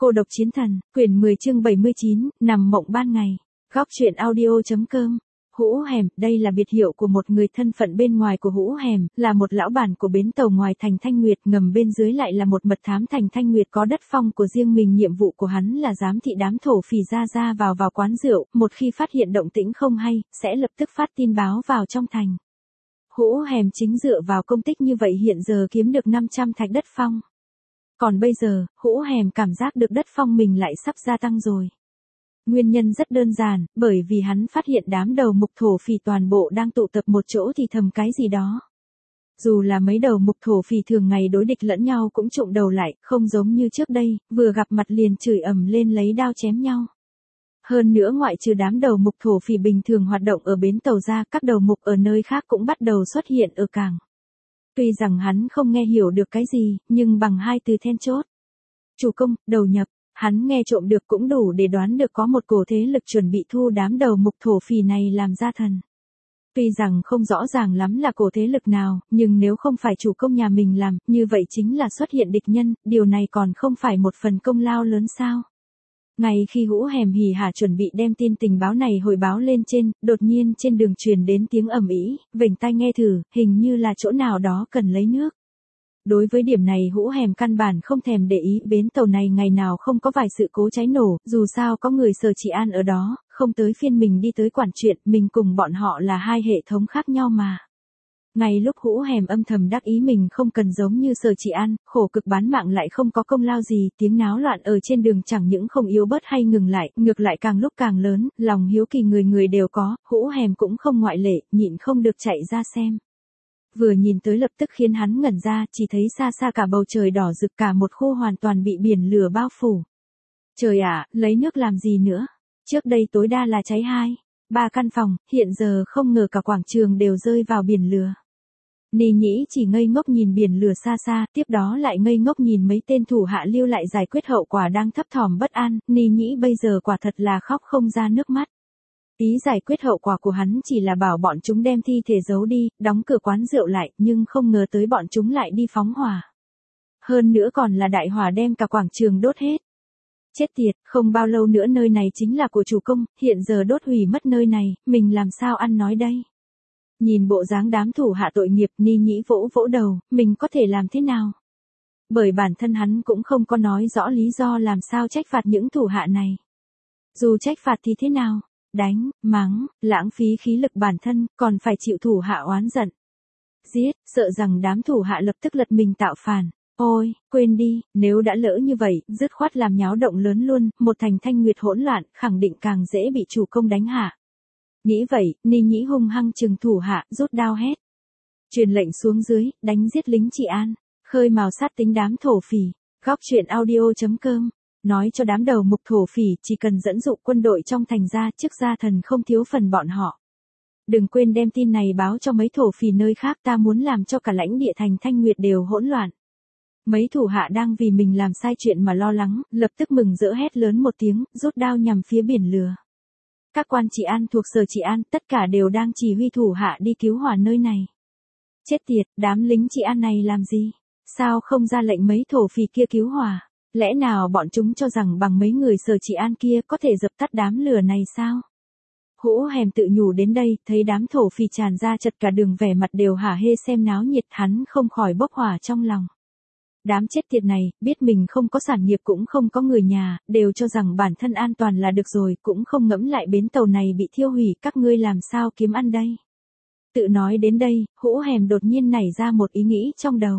Cô độc chiến thần, quyển 10 chương 79, nằm mộng ban ngày. Góc truyện audio.com. Hũ Hẻm, đây là biệt hiệu của một người thân phận bên ngoài của Hũ Hẻm, là một lão bản của bến tàu ngoài thành Thanh Nguyệt, ngầm bên dưới lại là một mật thám thành Thanh Nguyệt có đất phong của riêng mình. Nhiệm vụ của hắn là giám thị đám thổ phỉ ra vào quán rượu, một khi phát hiện động tĩnh không hay, sẽ lập tức phát tin báo vào trong thành. Hũ Hẻm chính dựa vào công tích như vậy hiện giờ kiếm được 500 thạch đất phong. Còn bây giờ, Hũ Hẻm cảm giác được đất phong mình lại sắp gia tăng rồi. Nguyên nhân rất đơn giản, bởi vì hắn phát hiện đám đầu mục thổ phỉ toàn bộ đang tụ tập một chỗ thì thầm cái gì đó. Dù là mấy đầu mục thổ phỉ thường ngày đối địch lẫn nhau cũng trụng đầu lại, không giống như trước đây, vừa gặp mặt liền chửi ầm lên lấy đao chém nhau. Hơn nữa ngoại trừ đám đầu mục thổ phỉ bình thường hoạt động ở bến tàu ra, các đầu mục ở nơi khác cũng bắt đầu xuất hiện ở cảng. Tuy rằng hắn không nghe hiểu được cái gì, nhưng bằng hai từ then chốt. Chủ công, đầu nhập, hắn nghe trộm được cũng đủ để đoán được có một cổ thế lực chuẩn bị thu đám đầu mục thổ phỉ này làm gia thần. Tuy rằng không rõ ràng lắm là cổ thế lực nào, nhưng nếu không phải chủ công nhà mình làm, như vậy chính là xuất hiện địch nhân, điều này còn không phải một phần công lao lớn sao. Ngay khi Hũ Hẻm hỉ hả chuẩn bị đem tin tình báo này hồi báo lên trên, đột nhiên trên đường truyền đến tiếng ầm ĩ, vểnh tai nghe thử, hình như là chỗ nào đó cần lấy nước. Đối với điểm này Hũ Hẻm căn bản không thèm để ý, bến tàu này ngày nào không có vài sự cố cháy nổ, dù sao có người Sở Chỉ An ở đó, không tới phiên mình đi tới quản chuyện, mình cùng bọn họ là hai hệ thống khác nhau mà. Ngay lúc Hũ Hẻm âm thầm đắc ý mình không cần giống như Sở Chỉ An, khổ cực bán mạng lại không có công lao gì, tiếng náo loạn ở trên đường chẳng những không yếu bớt hay ngừng lại, ngược lại càng lúc càng lớn, lòng hiếu kỳ người người đều có, Hũ Hẻm cũng không ngoại lệ, nhịn không được chạy ra xem. Vừa nhìn tới lập tức khiến hắn ngẩn ra, chỉ thấy xa xa cả bầu trời đỏ rực, cả một khu hoàn toàn bị biển lửa bao phủ. Trời ạ, lấy nước làm gì nữa? Trước đây tối đa là cháy 2-3 căn phòng, hiện giờ không ngờ cả quảng trường đều rơi vào biển lửa. Ni Nhĩ chỉ ngây ngốc nhìn biển lửa xa xa, tiếp đó lại ngây ngốc nhìn mấy tên thủ hạ lưu lại giải quyết hậu quả đang thấp thỏm bất an, Ni Nhĩ bây giờ quả thật là khóc không ra nước mắt. Ý giải quyết hậu quả của hắn chỉ là bảo bọn chúng đem thi thể giấu đi, đóng cửa quán rượu lại, nhưng không ngờ tới bọn chúng lại đi phóng hỏa. Hơn nữa còn là đại hỏa đem cả quảng trường đốt hết. Chết tiệt, không bao lâu nữa nơi này chính là của chủ công, hiện giờ đốt hủy mất nơi này, mình làm sao ăn nói đây? Nhìn bộ dáng đám thủ hạ tội nghiệp, Ni Nhĩ vỗ vỗ đầu, mình có thể làm thế nào? Bởi bản thân hắn cũng không có nói rõ lý do làm sao trách phạt những thủ hạ này. Dù trách phạt thì thế nào? Đánh, mắng, lãng phí khí lực bản thân, còn phải chịu thủ hạ oán giận. Giết, sợ rằng đám thủ hạ lập tức lật mình tạo phản. Ôi, quên đi, nếu đã lỡ như vậy, dứt khoát làm nháo động lớn luôn, một thành Thanh Nguyệt hỗn loạn, khẳng định càng dễ bị chủ công đánh hạ. Nghĩ vậy, Ni Nhĩ hung hăng trừng thủ hạ, rút đao hét. Truyền lệnh xuống dưới, đánh giết lính Trị An, khơi mào sát tính đám thổ phỉ. Góc truyện audio.com. Nói cho đám đầu mục thổ phỉ chỉ cần dẫn dụ quân đội trong thành ra, chức gia thần không thiếu phần bọn họ. Đừng quên đem tin này báo cho mấy thổ phỉ nơi khác, ta muốn làm cho cả lãnh địa thành Thanh Nguyệt đều hỗn loạn. Mấy thủ hạ đang vì mình làm sai chuyện mà lo lắng, lập tức mừng rỡ hét lớn một tiếng, rút đao nhằm phía biển lửa. Các quan Trị An thuộc Sở Trị An, tất cả đều đang chỉ huy thủ hạ đi cứu hỏa nơi này. Chết tiệt, đám lính Trị An này làm gì? Sao không ra lệnh mấy thổ phỉ kia cứu hỏa? Lẽ nào bọn chúng cho rằng bằng mấy người Sở Trị An kia có thể dập tắt đám lửa này sao? Hũ Hẻm tự nhủ đến đây, thấy đám thổ phỉ tràn ra chật cả đường vẻ mặt đều hả hê xem náo nhiệt, hắn không khỏi bốc hỏa trong lòng. Đám chết tiệt này, biết mình không có sản nghiệp cũng không có người nhà, đều cho rằng bản thân an toàn là được rồi, cũng không ngẫm lại bến tàu này bị thiêu hủy, các ngươi làm sao kiếm ăn đây? Tự nói đến đây, Hũ Hẻm đột nhiên nảy ra một ý nghĩ trong đầu.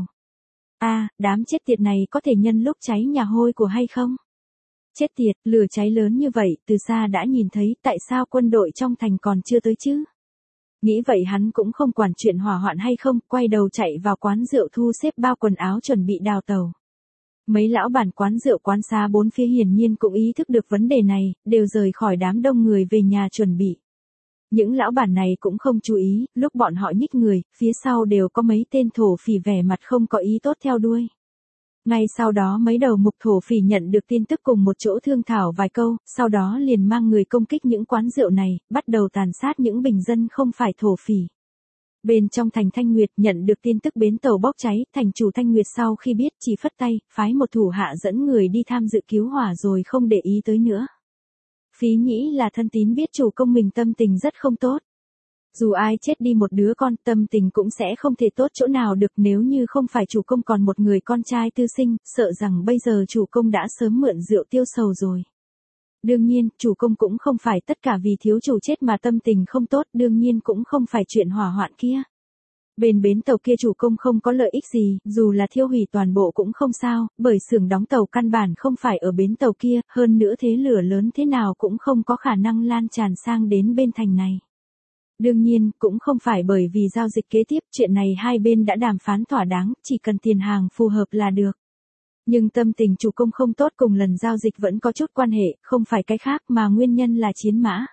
Đám chết tiệt này có thể nhân lúc cháy nhà hôi của hay không? Chết tiệt, lửa cháy lớn như vậy, từ xa đã nhìn thấy, tại sao quân đội trong thành còn chưa tới chứ? Nghĩ vậy hắn cũng không quản chuyện hỏa hoạn hay không, quay đầu chạy vào quán rượu thu xếp bao quần áo chuẩn bị đào tàu. Mấy lão bản quán rượu quán xá bốn phía hiển nhiên cũng ý thức được vấn đề này, đều rời khỏi đám đông người về nhà chuẩn bị. Những lão bản này cũng không chú ý, lúc bọn họ nhích người, phía sau đều có mấy tên thổ phỉ vẻ mặt không có ý tốt theo đuôi. Ngay sau đó mấy đầu mục thổ phỉ nhận được tin tức cùng một chỗ thương thảo vài câu, sau đó liền mang người công kích những quán rượu này, bắt đầu tàn sát những bình dân không phải thổ phỉ. Bên trong thành Thanh Nguyệt nhận được tin tức bến tàu bốc cháy, thành chủ Thanh Nguyệt sau khi biết chỉ phất tay, phái một thủ hạ dẫn người đi tham dự cứu hỏa rồi không để ý tới nữa. Phí Nhĩ là thân tín biết chủ công mình tâm tình rất không tốt. Dù ai chết đi một đứa con, tâm tình cũng sẽ không thể tốt chỗ nào được, nếu như không phải chủ công còn một người con trai tư sinh, sợ rằng bây giờ chủ công đã sớm mượn rượu tiêu sầu rồi. Đương nhiên, chủ công cũng không phải tất cả vì thiếu chủ chết mà tâm tình không tốt, đương nhiên cũng không phải chuyện hỏa hoạn kia. Bên bến tàu kia chủ công không có lợi ích gì, dù là thiêu hủy toàn bộ cũng không sao, bởi xưởng đóng tàu căn bản không phải ở bến tàu kia, hơn nữa thế lửa lớn thế nào cũng không có khả năng lan tràn sang đến bên thành này. Đương nhiên, cũng không phải bởi vì giao dịch kế tiếp, chuyện này hai bên đã đàm phán thỏa đáng, chỉ cần tiền hàng phù hợp là được. Nhưng tâm tình chủ công không tốt cùng lần giao dịch vẫn có chút quan hệ, không phải cái khác mà nguyên nhân là chiến mã.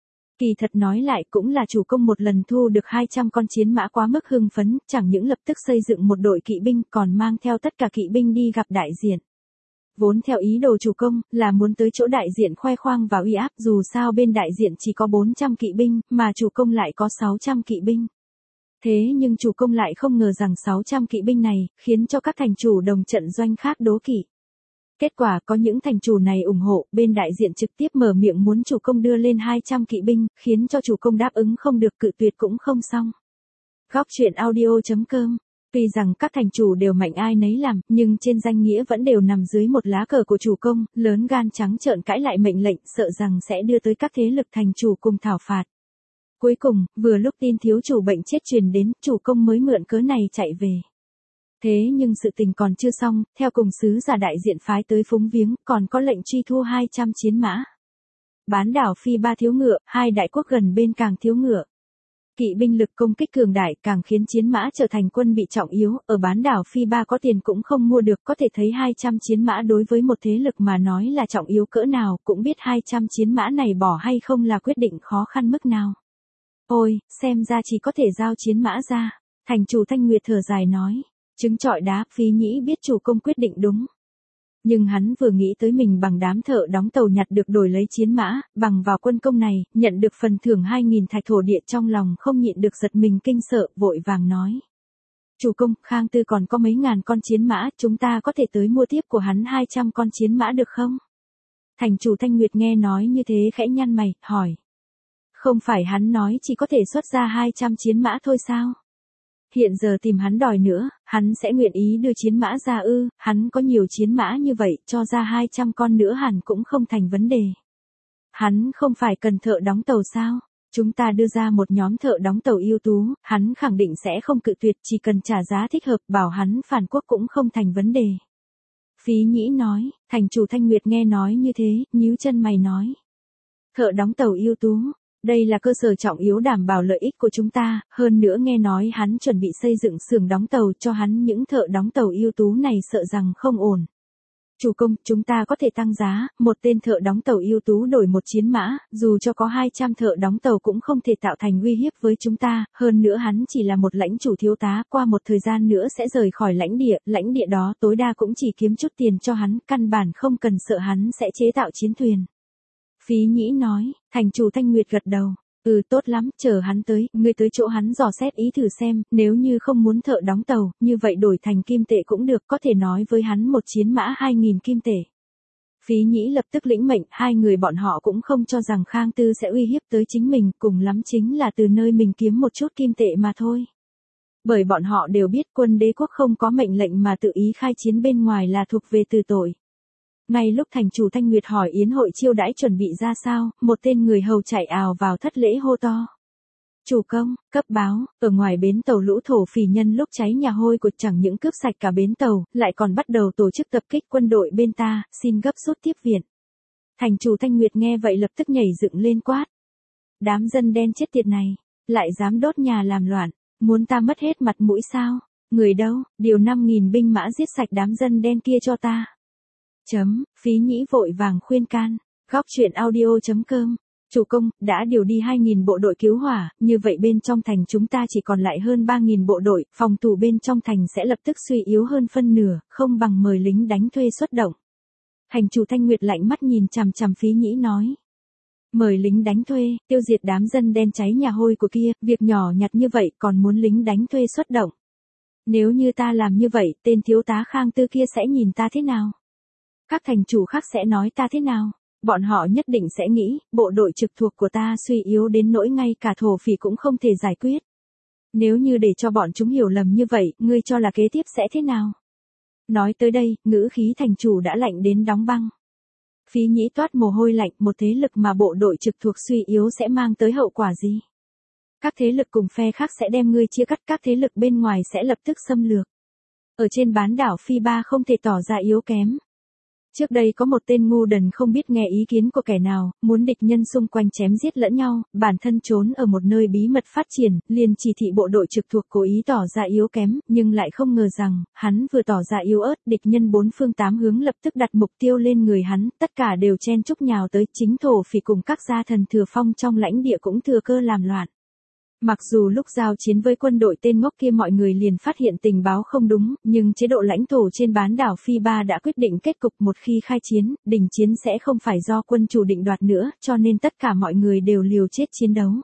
Kỳ thật nói lại cũng là chủ công một lần thu được 200 con chiến mã quá mức hưng phấn, chẳng những lập tức xây dựng một đội kỵ binh còn mang theo tất cả kỵ binh đi gặp đại diện. Vốn theo ý đồ chủ công là muốn tới chỗ đại diện khoe khoang và uy áp, dù sao bên đại diện chỉ có 400 kỵ binh, mà chủ công lại có 600 kỵ binh. Thế nhưng chủ công lại không ngờ rằng 600 kỵ binh này, khiến cho các thành chủ đồng trận doanh khác đố kỵ. Kết quả có những thành chủ này ủng hộ, bên đại diện trực tiếp mở miệng muốn chủ công đưa lên 200 kỵ binh, khiến cho chủ công đáp ứng không được, cự tuyệt cũng không xong. Góc truyện audio.com. Tuy rằng các thành chủ đều mạnh ai nấy làm, nhưng trên danh nghĩa vẫn đều nằm dưới một lá cờ của chủ công, lớn gan trắng trợn cãi lại mệnh lệnh, sợ rằng sẽ đưa tới các thế lực thành chủ cùng thảo phạt. Cuối cùng, vừa lúc tin thiếu chủ bệnh chết truyền đến, chủ công mới mượn cớ này chạy về. Thế nhưng sự tình còn chưa xong, theo cùng sứ giả đại diện phái tới phúng viếng, còn có lệnh truy thu 200 chiến mã. Bán đảo Phi Ba thiếu ngựa, hai đại quốc gần bên càng thiếu ngựa. Kỵ binh lực công kích cường đại càng khiến chiến mã trở thành quân bị trọng yếu, ở bán đảo Phi Ba có tiền cũng không mua được, có thể thấy 200 chiến mã đối với một thế lực mà nói là trọng yếu cỡ nào, cũng biết 200 chiến mã này bỏ hay không là quyết định khó khăn mức nào. Ôi, xem ra chỉ có thể giao chiến mã ra, thành chủ Thanh Nguyệt thở dài nói. Trứng trọi đá, Phí Nhĩ biết chủ công quyết định đúng. Nhưng hắn vừa nghĩ tới mình bằng đám thợ đóng tàu nhặt được đổi lấy chiến mã, bằng vào quân công này, nhận được phần thưởng 2.000 thạch thổ địa, trong lòng không nhịn được giật mình kinh sợ, vội vàng nói. Chủ công, Khang Tư còn có mấy ngàn con chiến mã, chúng ta có thể tới mua tiếp của hắn 200 con chiến mã được không? Thành chủ Thanh Nguyệt nghe nói như thế khẽ nhăn mày, hỏi. Không phải hắn nói chỉ có thể xuất ra 200 chiến mã thôi sao? Hiện giờ tìm hắn đòi nữa, hắn sẽ nguyện ý đưa chiến mã ra ư, hắn có nhiều chiến mã như vậy, cho ra 200 con nữa hẳn cũng không thành vấn đề. Hắn không phải cần thợ đóng tàu sao? Chúng ta đưa ra một nhóm thợ đóng tàu ưu tú, hắn khẳng định sẽ không cự tuyệt, chỉ cần trả giá thích hợp, bảo hắn phản quốc cũng không thành vấn đề. Phí Nhĩ nói, thành chủ Thanh Nguyệt nghe nói như thế, nhíu chân mày nói. Thợ đóng tàu ưu tú. Đây là cơ sở trọng yếu đảm bảo lợi ích của chúng ta, hơn nữa nghe nói hắn chuẩn bị xây dựng xưởng đóng tàu cho hắn, những thợ đóng tàu ưu tú này sợ rằng không ổn. Chủ công, chúng ta có thể tăng giá, một tên thợ đóng tàu ưu tú đổi một chiến mã, dù cho có 200 thợ đóng tàu cũng không thể tạo thành uy hiếp với chúng ta, hơn nữa hắn chỉ là một lãnh chủ thiếu tá, qua một thời gian nữa sẽ rời khỏi lãnh địa đó tối đa cũng chỉ kiếm chút tiền cho hắn, căn bản không cần sợ hắn sẽ chế tạo chiến thuyền. Phí Nhĩ nói, thành chủ Thanh Nguyệt gật đầu. Tốt lắm, chờ hắn tới, ngươi tới chỗ hắn dò xét ý thử xem, nếu như không muốn thợ đóng tàu, như vậy đổi thành kim tệ cũng được, có thể nói với hắn một chiến mã 2.000 kim tệ. Phí Nhĩ lập tức lĩnh mệnh, hai người bọn họ cũng không cho rằng Khang Tư sẽ uy hiếp tới chính mình, cùng lắm chính là từ nơi mình kiếm một chút kim tệ mà thôi. Bởi bọn họ đều biết quân đế quốc không có mệnh lệnh mà tự ý khai chiến bên ngoài là thuộc về từ tội. Ngay lúc thành chủ Thanh Nguyệt hỏi yến hội chiêu đãi chuẩn bị ra sao, một tên người hầu chạy ào vào thất lễ hô to. Chủ công, cấp báo, ở ngoài bến tàu lũ thổ phỉ nhân lúc cháy nhà hôi của chẳng những cướp sạch cả bến tàu, lại còn bắt đầu tổ chức tập kích quân đội bên ta, xin gấp rút tiếp viện. Thành chủ Thanh Nguyệt nghe vậy lập tức nhảy dựng lên quát. Đám dân đen chết tiệt này, lại dám đốt nhà làm loạn, muốn ta mất hết mặt mũi sao? Người đâu, điều 5.000 binh mã giết sạch đám dân đen kia cho ta. Phí Nhĩ vội vàng khuyên can. Góc truyện audio.com. Chủ công, đã điều đi 2.000 bộ đội cứu hỏa, như vậy bên trong thành chúng ta chỉ còn lại hơn 3.000 bộ đội, phòng thủ bên trong thành sẽ lập tức suy yếu hơn phân nửa, không bằng mời lính đánh thuê xuất động. Thành chủ Thanh Nguyệt lạnh mắt nhìn chằm chằm Phí Nhĩ nói. Mời lính đánh thuê, tiêu diệt đám dân đen cháy nhà hôi của kia, việc nhỏ nhặt như vậy còn muốn lính đánh thuê xuất động. Nếu như ta làm như vậy, tên thiếu tá Khang Tư kia sẽ nhìn ta thế nào? Các thành chủ khác sẽ nói ta thế nào? Bọn họ nhất định sẽ nghĩ, bộ đội trực thuộc của ta suy yếu đến nỗi ngay cả thổ phỉ cũng không thể giải quyết. Nếu như để cho bọn chúng hiểu lầm như vậy, ngươi cho là kế tiếp sẽ thế nào? Nói tới đây, ngữ khí thành chủ đã lạnh đến đóng băng. Phí Nhĩ toát mồ hôi lạnh, một thế lực mà bộ đội trực thuộc suy yếu sẽ mang tới hậu quả gì? Các thế lực cùng phe khác sẽ đem ngươi chia cắt, các thế lực bên ngoài sẽ lập tức xâm lược. Ở trên bán đảo Phi Ba không thể tỏ ra yếu kém. Trước đây có một tên ngu đần không biết nghe ý kiến của kẻ nào, muốn địch nhân xung quanh chém giết lẫn nhau, bản thân trốn ở một nơi bí mật phát triển, liền chỉ thị bộ đội trực thuộc cố ý tỏ ra yếu kém, nhưng lại không ngờ rằng, hắn vừa tỏ ra yếu ớt, địch nhân bốn phương tám hướng lập tức đặt mục tiêu lên người hắn, tất cả đều chen chúc nhào tới, chính thổ phỉ cùng các gia thần thừa phong trong lãnh địa cũng thừa cơ làm loạn. Mặc dù lúc giao chiến với quân đội tên ngốc kia mọi người liền phát hiện tình báo không đúng, nhưng chế độ lãnh thổ trên bán đảo Phi Ba đã quyết định kết cục một khi khai chiến, đình chiến sẽ không phải do quân chủ định đoạt nữa, cho nên tất cả mọi người đều liều chết chiến đấu.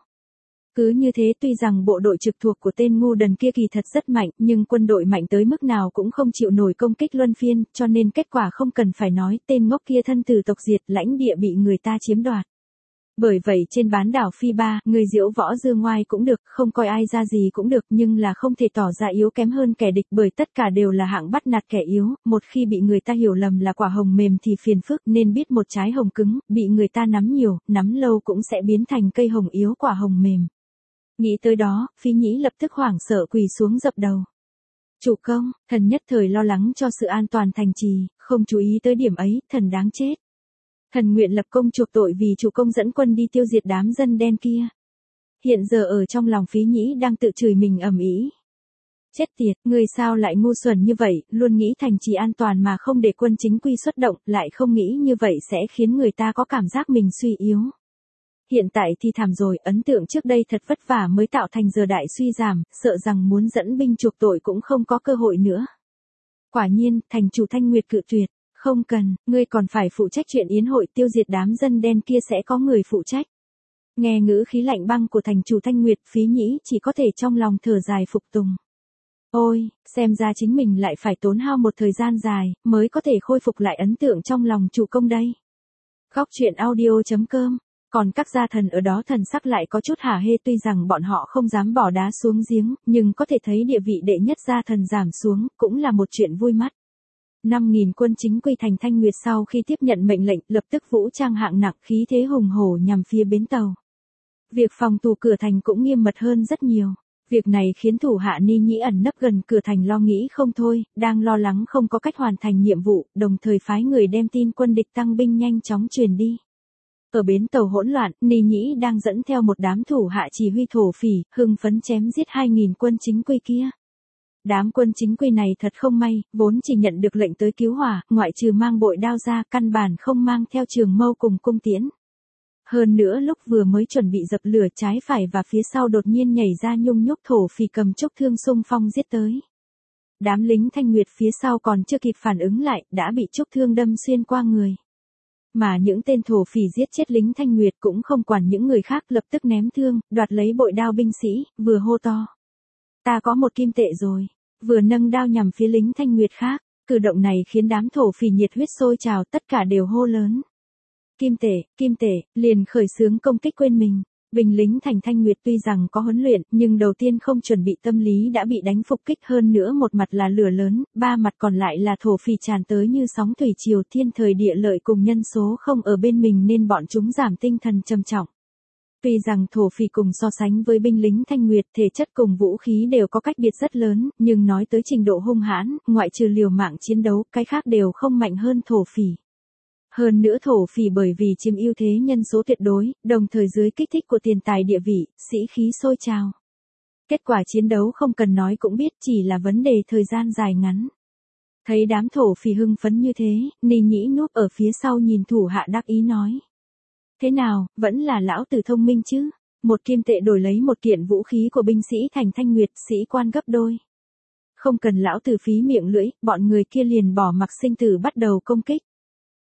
Cứ như thế tuy rằng bộ đội trực thuộc của tên ngu đần kia kỳ thật rất mạnh, nhưng quân đội mạnh tới mức nào cũng không chịu nổi công kích luân phiên, cho nên kết quả không cần phải nói, tên ngốc kia thân tử tộc diệt, lãnh địa bị người ta chiếm đoạt. Bởi vậy trên bán đảo Phi Ba, người diễu võ dương ngoai cũng được, không coi ai ra gì cũng được, nhưng là không thể tỏ ra yếu kém hơn kẻ địch, bởi tất cả đều là hạng bắt nạt kẻ yếu, một khi bị người ta hiểu lầm là quả hồng mềm thì phiền phức, nên biết một trái hồng cứng, bị người ta nắm nhiều, nắm lâu cũng sẽ biến thành cây hồng yếu quả hồng mềm. Nghĩ tới đó, Phí Nhĩ lập tức hoảng sợ quỳ xuống dập đầu. Chủ công, thần nhất thời lo lắng cho sự an toàn thành trì, không chú ý tới điểm ấy, thần đáng chết. Thần nguyện lập công chuộc tội vì chủ công dẫn quân đi tiêu diệt đám dân đen kia. Hiện giờ ở trong lòng Phí Nhĩ đang tự chửi mình ầm ĩ. Chết tiệt, người sao lại ngu xuẩn như vậy, luôn nghĩ thành trì an toàn mà không để quân chính quy xuất động, lại không nghĩ như vậy sẽ khiến người ta có cảm giác mình suy yếu. Hiện tại thì thảm rồi, ấn tượng trước đây thật vất vả mới tạo thành giờ đại suy giảm, sợ rằng muốn dẫn binh chuộc tội cũng không có cơ hội nữa. Quả nhiên, thành chủ Thanh Nguyệt cự tuyệt. Không cần, ngươi còn phải phụ trách chuyện yến hội tiêu diệt đám dân đen kia sẽ có người phụ trách. Nghe ngữ khí lạnh băng của thành chủ Thanh Nguyệt, Phí Nhĩ chỉ có thể trong lòng thở dài phục tùng. Ôi, xem ra chính mình lại phải tốn hao một thời gian dài, mới có thể khôi phục lại ấn tượng trong lòng chủ công đây. Góc truyện audio.com. Còn các gia thần ở đó thần sắc lại có chút hả hê, tuy rằng bọn họ không dám bỏ đá xuống giếng, nhưng có thể thấy địa vị đệ nhất gia thần giảm xuống, cũng là một chuyện vui mắt. 5.000 quân chính quy thành Thanh Nguyệt sau khi tiếp nhận mệnh lệnh, lập tức vũ trang hạng nặng, khí thế hùng hổ nhằm phía bến tàu. Việc phòng thủ cửa thành cũng nghiêm mật hơn rất nhiều. Việc này khiến thủ hạ Ni Nhĩ ẩn nấp gần cửa thành lo nghĩ không thôi, đang lo lắng không có cách hoàn thành nhiệm vụ, đồng thời phái người đem tin quân địch tăng binh nhanh chóng truyền đi. Ở bến tàu hỗn loạn, Ni Nhĩ đang dẫn theo một đám thủ hạ chỉ huy thổ phỉ, hưng phấn chém giết 2.000 quân chính quy kia. Đám quân chính quy này thật không may, vốn chỉ nhận được lệnh tới cứu hỏa, ngoại trừ mang bội đao ra, căn bản không mang theo trường mâu cùng cung tiễn. Hơn nữa lúc vừa mới chuẩn bị dập lửa, trái phải và phía sau đột nhiên nhảy ra nhung nhúc thổ phỉ cầm trúc thương xung phong giết tới. Đám lính Thanh Nguyệt phía sau còn chưa kịp phản ứng lại, đã bị trúc thương đâm xuyên qua người. Mà những tên thổ phỉ giết chết lính Thanh Nguyệt cũng không quản những người khác, lập tức ném thương, đoạt lấy bội đao binh sĩ, vừa hô to. Ta có một kim tệ rồi. Vừa nâng đao nhằm phía lính Thanh Nguyệt khác, cử động này khiến đám thổ phỉ nhiệt huyết sôi trào, tất cả đều hô lớn. Kim tệ, liền khởi xướng công kích quên mình. Binh lính thành Thanh Nguyệt tuy rằng có huấn luyện, nhưng đầu tiên không chuẩn bị tâm lý đã bị đánh phục kích, hơn nữa một mặt là lửa lớn, ba mặt còn lại là thổ phỉ tràn tới như sóng thủy triều, thiên thời địa lợi cùng nhân số không ở bên mình nên bọn chúng giảm tinh thần trầm trọng. Tuy rằng thổ phỉ cùng so sánh với binh lính Thanh Nguyệt, thể chất cùng vũ khí đều có cách biệt rất lớn, nhưng nói tới trình độ hung hãn, ngoại trừ liều mạng chiến đấu, cái khác đều không mạnh hơn thổ phỉ. Hơn nữa thổ phỉ bởi vì chiếm ưu thế nhân số tuyệt đối, đồng thời dưới kích thích của tiền tài địa vị, sĩ khí sôi trào. Kết quả chiến đấu không cần nói cũng biết, chỉ là vấn đề thời gian dài ngắn. Thấy đám thổ phỉ hưng phấn như thế, Ni Nhĩ núp ở phía sau nhìn thủ hạ đắc ý nói. Thế nào, vẫn là lão tử thông minh chứ? Một kim tệ đổi lấy một kiện vũ khí của binh sĩ thành Thanh Nguyệt, sĩ quan gấp đôi. Không cần lão tử phí miệng lưỡi, bọn người kia liền bỏ mặc sinh tử bắt đầu công kích.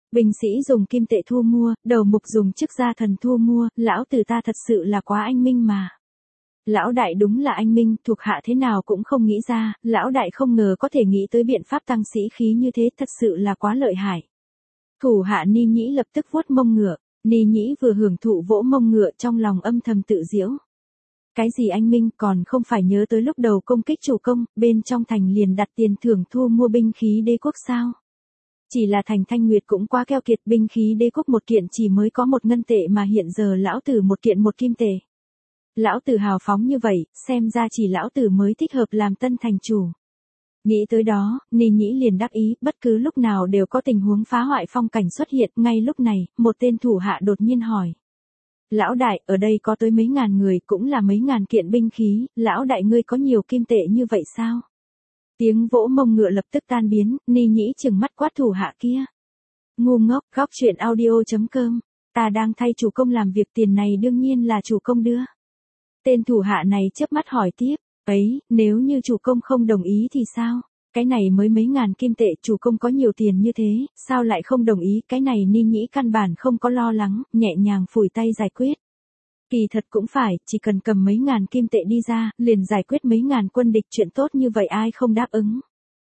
Binh sĩ dùng kim tệ thu mua, đầu mục dùng chức gia thần thu mua, lão tử ta thật sự là quá anh minh mà. Lão đại đúng là anh minh, thuộc hạ thế nào cũng không nghĩ ra, lão đại không ngờ có thể nghĩ tới biện pháp tăng sĩ khí như thế, thật sự là quá lợi hại. Thủ hạ Ni Nhĩ lập tức vuốt mông ngựa, Ni Nhĩ vừa hưởng thụ vỗ mông ngựa trong lòng âm thầm tự giễu. Cái gì anh minh, còn không phải nhớ tới lúc đầu công kích chủ công, bên trong thành liền đặt tiền thưởng thu mua binh khí đế quốc sao? Chỉ là thành Thanh Nguyệt cũng quá keo kiệt, binh khí đế quốc một kiện chỉ mới có 1 ngân tệ mà hiện giờ lão tử một kiện 1 kim tệ. Lão tử hào phóng như vậy, xem ra chỉ lão tử mới thích hợp làm tân thành chủ. Nghĩ tới đó, Ni Nhĩ liền đắc ý, bất cứ lúc nào đều có tình huống phá hoại phong cảnh xuất hiện, ngay lúc này, một tên thủ hạ đột nhiên hỏi. Lão đại, ở đây có tới mấy ngàn người, cũng là mấy ngàn kiện binh khí, lão đại ngươi có nhiều kim tệ như vậy sao? Tiếng vỗ mông ngựa lập tức tan biến, Ni Nhĩ trừng mắt quát thủ hạ kia. Ngu ngốc, góc chuyện audio.com, ta đang thay chủ công làm việc, tiền này đương nhiên là chủ công đưa. Tên thủ hạ này chớp mắt hỏi tiếp, ấy, nếu như chủ công không đồng ý thì sao? Cái này mới mấy ngàn kim tệ, chủ công có nhiều tiền như thế, sao lại không đồng ý? Cái này Ni Nhĩ căn bản không có lo lắng, nhẹ nhàng phủi tay giải quyết. Kỳ thật cũng phải, chỉ cần cầm mấy ngàn kim tệ đi ra, liền giải quyết mấy ngàn quân địch, chuyện tốt như vậy ai không đáp ứng.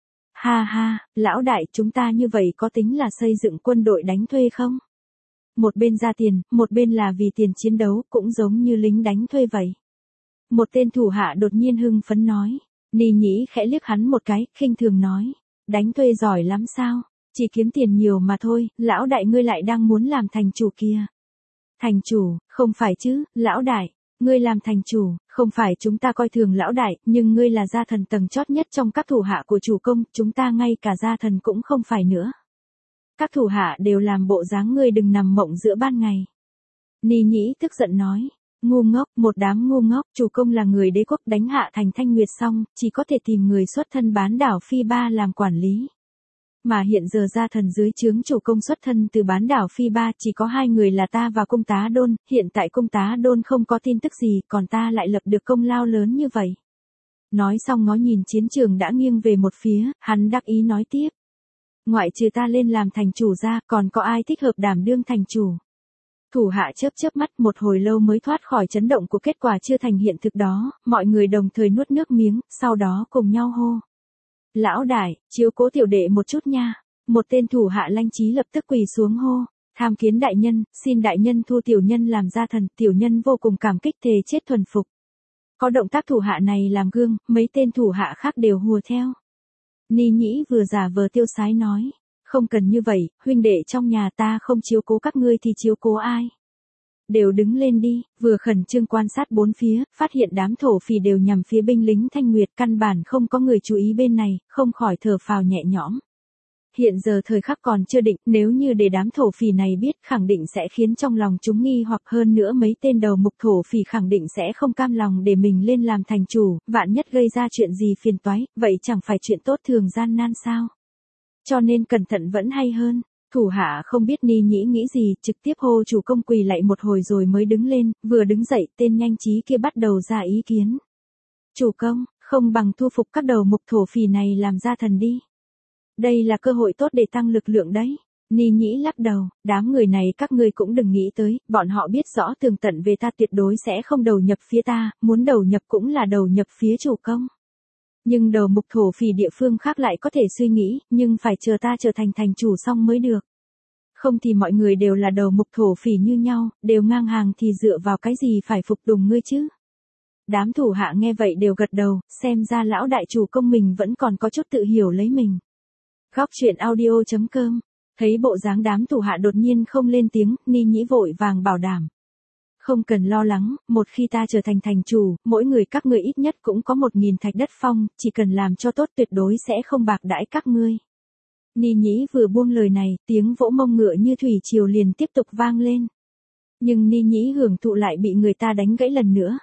Ha ha, lão đại, chúng ta như vậy có tính là xây dựng quân đội đánh thuê không? Một bên ra tiền, một bên là vì tiền chiến đấu, cũng giống như lính đánh thuê vậy. Một tên thủ hạ đột nhiên hưng phấn nói. Ni Nhĩ khẽ liếc hắn một cái, khinh thường nói. Đánh thuê giỏi lắm sao? Chỉ kiếm tiền nhiều mà thôi, lão đại ngươi lại đang muốn làm thành chủ kia. Thành chủ, không phải chứ, lão đại, ngươi làm thành chủ, không phải chúng ta coi thường lão đại, nhưng ngươi là gia thần tầng chót nhất trong các thủ hạ của chủ công, chúng ta ngay cả gia thần cũng không phải nữa. Các thủ hạ đều làm bộ dáng ngươi đừng nằm mộng giữa ban ngày. Ni Nhĩ tức giận nói. Ngu ngốc, một đám ngu ngốc, chủ công là người đế quốc, đánh hạ thành Thanh Nguyệt xong, chỉ có thể tìm người xuất thân bán đảo Phi Ba làm quản lý. Mà hiện giờ gia thần dưới trướng chủ công xuất thân từ bán đảo Phi Ba, chỉ có 2 người là ta và Cung Tá Đôn, hiện tại Cung Tá Đôn không có tin tức gì, còn ta lại lập được công lao lớn như vậy. Nói xong ngó nhìn chiến trường đã nghiêng về một phía, hắn đắc ý nói tiếp. Ngoại trừ ta lên làm thành chủ ra, còn có ai thích hợp đảm đương thành chủ? Thủ hạ chớp mắt một hồi lâu mới thoát khỏi chấn động của kết quả chưa thành hiện thực đó, mọi người đồng thời nuốt nước miếng, sau đó cùng nhau hô. Lão đại, chiếu cố tiểu đệ một chút nha. Một tên thủ hạ Lanh Chí lập tức quỳ xuống hô. Tham kiến đại nhân, xin đại nhân thu tiểu nhân làm gia thần, tiểu nhân vô cùng cảm kích thề chết thuần phục. Có động tác thủ hạ này làm gương, mấy tên thủ hạ khác đều hùa theo. Ni Nhĩ vừa giả vờ tiêu sái nói. Không cần như vậy, huynh đệ trong nhà ta không chiếu cố các ngươi thì chiếu cố ai? Đều đứng lên đi, vừa khẩn trương quan sát bốn phía, phát hiện đám thổ phỉ đều nhằm phía binh lính Thanh Nguyệt, căn bản không có người chú ý bên này, không khỏi thở phào nhẹ nhõm. Hiện giờ thời khắc còn chưa định, nếu như để đám thổ phỉ này biết, khẳng định sẽ khiến trong lòng chúng nghi, hoặc hơn nữa mấy tên đầu mục thổ phỉ khẳng định sẽ không cam lòng để mình lên làm thành chủ, vạn nhất gây ra chuyện gì phiền toái, vậy chẳng phải chuyện tốt thường gian nan sao? Cho nên cẩn thận vẫn hay hơn. Thủ hạ không biết Ni Nhĩ nghĩ gì, trực tiếp hô chủ công quỳ lạy một hồi rồi mới đứng lên, vừa đứng dậy, tên nhanh trí kia bắt đầu ra ý kiến. Chủ công, không bằng thu phục các đầu mục thổ phỉ này làm gia thần đi. Đây là cơ hội tốt để tăng lực lượng đấy. Ni Nhĩ lắc đầu, đám người này các ngươi cũng đừng nghĩ tới, bọn họ biết rõ tường tận về ta, tuyệt đối sẽ không đầu nhập phía ta, muốn đầu nhập cũng là đầu nhập phía chủ công. Nhưng đầu mục thổ phỉ địa phương khác lại có thể suy nghĩ, nhưng phải chờ ta trở thành thành chủ xong mới được. Không thì mọi người đều là đầu mục thổ phỉ như nhau, đều ngang hàng thì dựa vào cái gì phải phục tùng ngươi chứ? Đám thủ hạ nghe vậy đều gật đầu, xem ra lão đại chủ công mình vẫn còn có chút tự hiểu lấy mình. Góc chuyện audio.com, thấy bộ dáng đám thủ hạ đột nhiên không lên tiếng, Ni Nhĩ vội vàng bảo đảm. Không cần lo lắng, một khi ta trở thành thành chủ, mỗi người các ngươi ít nhất cũng có 1.000 thạch đất phong, chỉ cần làm cho tốt tuyệt đối sẽ không bạc đãi các ngươi. Ni Nhĩ vừa buông lời này, tiếng vỗ mông ngựa như thủy triều liền tiếp tục vang lên. Nhưng Ni Nhĩ hưởng thụ lại bị người ta đánh gãy lần nữa.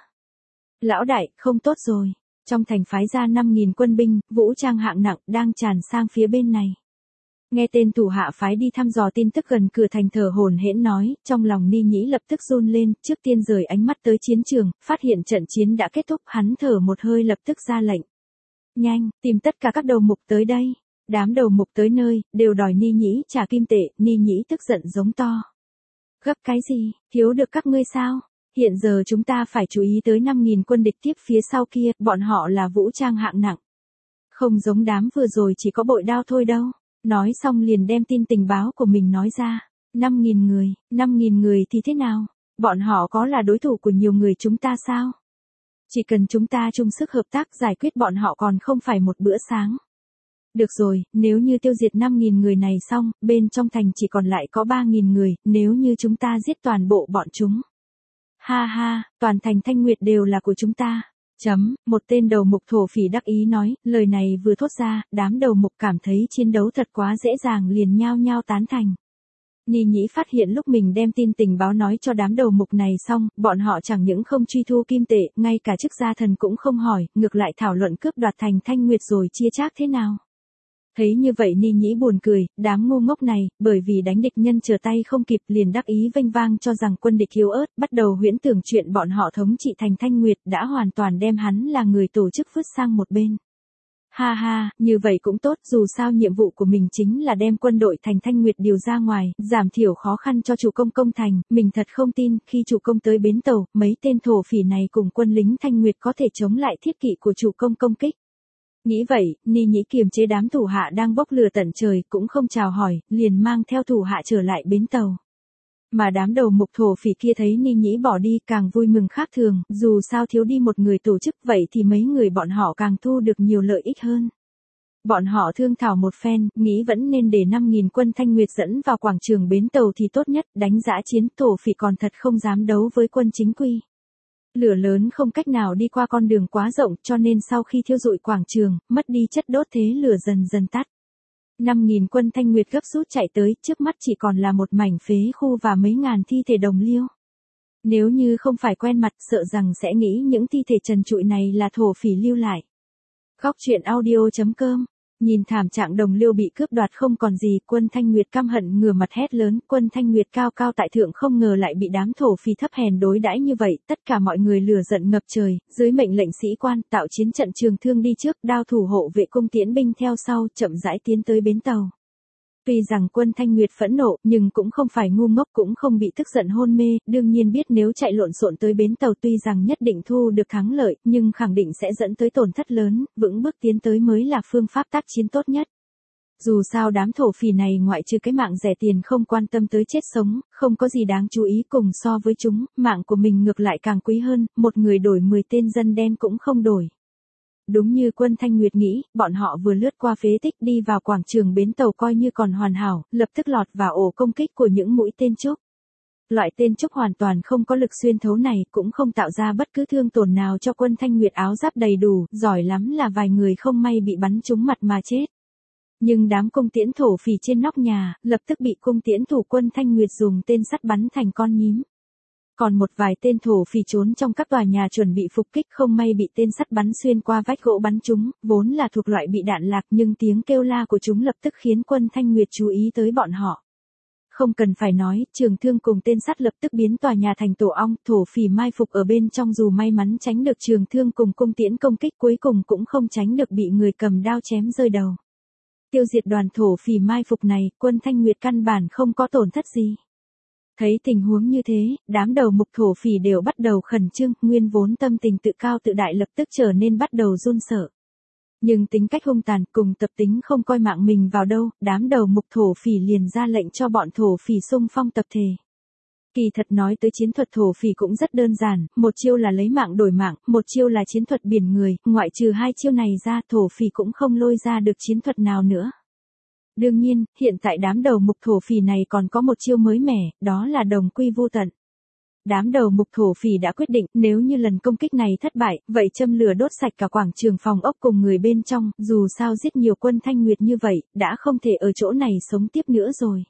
Lão đại, không tốt rồi. Trong thành phái ra 5.000 quân binh, vũ trang hạng nặng, đang tràn sang phía bên này. Nghe tên thủ hạ phái đi thăm dò tin tức gần cửa thành thở hổn hển nói, trong lòng Ni Nhĩ lập tức run lên, trước tiên rời ánh mắt tới chiến trường, phát hiện trận chiến đã kết thúc, hắn thở một hơi lập tức ra lệnh. Nhanh, tìm tất cả các đầu mục tới đây. Đám đầu mục tới nơi, đều đòi Ni Nhĩ trả kim tệ, Ni Nhĩ tức giận giống to. Gấp cái gì, thiếu được các ngươi sao? Hiện giờ chúng ta phải chú ý tới 5.000 quân địch tiếp phía sau kia, bọn họ là vũ trang hạng nặng. Không giống đám vừa rồi chỉ có bội đao thôi đâu. Nói xong liền đem tin tình báo của mình nói ra. 5.000 người thì thế nào? Bọn họ có là đối thủ của nhiều người chúng ta sao? Chỉ cần chúng ta chung sức hợp tác giải quyết bọn họ còn không phải một bữa sáng. Được rồi, nếu như tiêu diệt 5.000 người này xong, bên trong thành chỉ còn lại có 3.000 người, nếu như chúng ta giết toàn bộ bọn chúng. Ha ha, toàn thành Thanh Nguyệt đều là của chúng ta. Một tên đầu mục thổ phỉ đắc ý nói, lời này vừa thốt ra, đám đầu mục cảm thấy chiến đấu thật quá dễ dàng liền nhao nhao tán thành. Ni Nhĩ phát hiện lúc mình đem tin tình báo nói cho đám đầu mục này xong, bọn họ chẳng những không truy thu kim tệ, ngay cả chức gia thần cũng không hỏi, ngược lại thảo luận cướp đoạt thành Thanh Nguyệt rồi chia chác thế nào. Thấy như vậy Ni Nhĩ buồn cười, đám ngu ngốc này, bởi vì đánh địch nhân trở tay không kịp liền đắc ý vênh vang cho rằng quân địch yếu ớt, bắt đầu huyễn tưởng chuyện bọn họ thống trị thành Thanh Nguyệt đã hoàn toàn đem hắn là người tổ chức vứt sang một bên. Ha ha, như vậy cũng tốt, dù sao nhiệm vụ của mình chính là đem quân đội thành Thanh Nguyệt điều ra ngoài, giảm thiểu khó khăn cho chủ công công thành, mình thật không tin, khi chủ công tới bến tàu, mấy tên thổ phỉ này cùng quân lính Thanh Nguyệt có thể chống lại thiết kỵ của chủ công công kích. Nghĩ vậy, Ni Nhĩ kiềm chế đám thủ hạ đang bốc lửa tận trời, cũng không chào hỏi, liền mang theo thủ hạ trở lại bến tàu. Mà đám đầu mục thổ phỉ kia thấy Ni Nhĩ bỏ đi càng vui mừng khác thường, dù sao thiếu đi một người tổ chức vậy thì mấy người bọn họ càng thu được nhiều lợi ích hơn. Bọn họ thương thảo một phen, nghĩ vẫn nên để 5.000 quân Thanh Nguyệt dẫn vào quảng trường bến tàu thì tốt nhất, đánh dã chiến thổ phỉ còn thật không dám đấu với quân chính quy. Lửa lớn không cách nào đi qua con đường quá rộng cho nên sau khi thiêu rụi quảng trường, mất đi chất đốt thế lửa dần dần tắt. 5.000 quân Thanh Nguyệt gấp rút chạy tới, trước mắt chỉ còn là một mảnh phế khu và mấy ngàn thi thể đồng liêu. Nếu như không phải quen mặt sợ rằng sẽ nghĩ những thi thể trần trụi này là thổ phỉ lưu lại. Góc truyện audio.com. Nhìn thảm trạng đồng liêu bị cướp đoạt không còn gì, quân Thanh Nguyệt căm hận ngửa mặt hét lớn, quân Thanh Nguyệt cao cao tại thượng không ngờ lại bị đám thổ phỉ thấp hèn đối đãi như vậy, tất cả mọi người lửa giận ngập trời, dưới mệnh lệnh sĩ quan, tạo chiến trận trường thương đi trước, đao thủ hộ vệ cung tiễn binh theo sau, chậm rãi tiến tới bến tàu. Tuy rằng quân Thanh Nguyệt phẫn nộ, nhưng cũng không phải ngu ngốc cũng không bị tức giận hôn mê, đương nhiên biết nếu chạy lộn xộn tới bến tàu tuy rằng nhất định thu được thắng lợi, nhưng khẳng định sẽ dẫn tới tổn thất lớn, vững bước tiến tới mới là phương pháp tác chiến tốt nhất. Dù sao đám thổ phỉ này ngoại trừ cái mạng rẻ tiền không quan tâm tới chết sống, không có gì đáng chú ý cùng so với chúng, mạng của mình ngược lại càng quý hơn, một người đổi 10 tên dân đen cũng không đổi. Đúng như quân Thanh Nguyệt nghĩ, bọn họ vừa lướt qua phế tích đi vào quảng trường bến tàu coi như còn hoàn hảo, lập tức lọt vào ổ công kích của những mũi tên trúc. Loại tên trúc hoàn toàn không có lực xuyên thấu này cũng không tạo ra bất cứ thương tổn nào cho quân Thanh Nguyệt áo giáp đầy đủ, giỏi lắm là vài người không may bị bắn trúng mặt mà chết. Nhưng đám cung tiễn thổ phỉ trên nóc nhà, lập tức bị cung tiễn thủ quân Thanh Nguyệt dùng tên sắt bắn thành con nhím. Còn một vài tên thổ phỉ trốn trong các tòa nhà chuẩn bị phục kích không may bị tên sắt bắn xuyên qua vách gỗ bắn chúng, vốn là thuộc loại bị đạn lạc nhưng tiếng kêu la của chúng lập tức khiến quân Thanh Nguyệt chú ý tới bọn họ. Không cần phải nói, trường thương cùng tên sắt lập tức biến tòa nhà thành tổ ong, thổ phỉ mai phục ở bên trong dù may mắn tránh được trường thương cùng cung tiễn công kích cuối cùng cũng không tránh được bị người cầm đao chém rơi đầu. Tiêu diệt đoàn thổ phỉ mai phục này, quân Thanh Nguyệt căn bản không có tổn thất gì. Thấy tình huống như thế, đám đầu mục thổ phỉ đều bắt đầu khẩn trương, nguyên vốn tâm tình tự cao tự đại lập tức trở nên bắt đầu run sợ. Nhưng tính cách hung tàn cùng tập tính không coi mạng mình vào đâu, đám đầu mục thổ phỉ liền ra lệnh cho bọn thổ phỉ xung phong tập thể. Kỳ thật nói tới chiến thuật thổ phỉ cũng rất đơn giản, một chiêu là lấy mạng đổi mạng, một chiêu là chiến thuật biển người, ngoại trừ hai chiêu này ra thổ phỉ cũng không lôi ra được chiến thuật nào nữa. Đương nhiên, hiện tại đám đầu mục thổ phỉ này còn có một chiêu mới mẻ, đó là đồng quy vu tận. Đám đầu mục thổ phỉ đã quyết định, nếu như lần công kích này thất bại, vậy châm lửa đốt sạch cả quảng trường phòng ốc cùng người bên trong, dù sao giết nhiều quân Thanh Nguyệt như vậy, đã không thể ở chỗ này sống tiếp nữa rồi.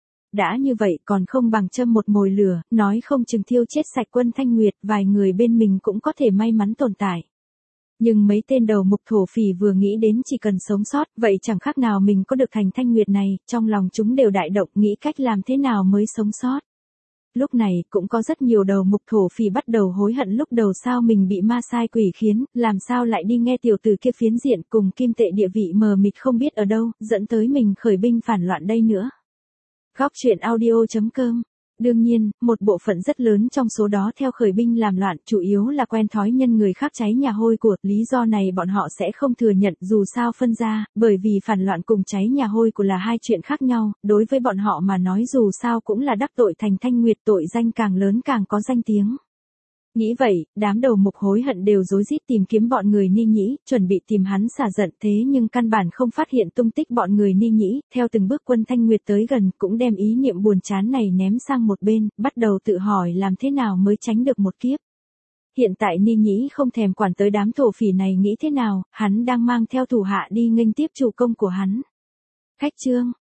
Đã như vậy còn không bằng châm một mồi lửa, nói không chừng thiêu chết sạch quân Thanh Nguyệt, vài người bên mình cũng có thể may mắn tồn tại. Nhưng mấy tên đầu mục thổ phỉ vừa nghĩ đến chỉ cần sống sót, vậy chẳng khác nào mình có được thành Thanh Nguyệt này, trong lòng chúng đều đại động nghĩ cách làm thế nào mới sống sót. Lúc này, cũng có rất nhiều đầu mục thổ phỉ bắt đầu hối hận lúc đầu sao mình bị ma sai quỷ khiến, làm sao lại đi nghe tiểu tử kia phiến diện cùng kim tệ địa vị mờ mịt không biết ở đâu, dẫn tới mình khởi binh phản loạn đây nữa. Góc truyện audio.com. Đương nhiên, một bộ phận rất lớn trong số đó theo khởi binh làm loạn, chủ yếu là quen thói nhân người khác cháy nhà hôi của, lý do này bọn họ sẽ không thừa nhận dù sao phân ra, bởi vì phản loạn cùng cháy nhà hôi của là hai chuyện khác nhau, đối với bọn họ mà nói dù sao cũng là đắc tội thành Thanh Nguyệt, tội danh càng lớn càng có danh tiếng. Nghĩ vậy, đám đầu mục hối hận đều rối rít tìm kiếm bọn người Ni Nhĩ, chuẩn bị tìm hắn xả giận, thế nhưng căn bản không phát hiện tung tích bọn người Ni Nhĩ, theo từng bước quân Thanh Nguyệt tới gần cũng đem ý niệm buồn chán này ném sang một bên, bắt đầu tự hỏi làm thế nào mới tránh được một kiếp. Hiện tại Ni Nhĩ không thèm quản tới đám thổ phỉ này nghĩ thế nào, hắn đang mang theo thủ hạ đi nghênh tiếp chủ công của hắn. Khách chương,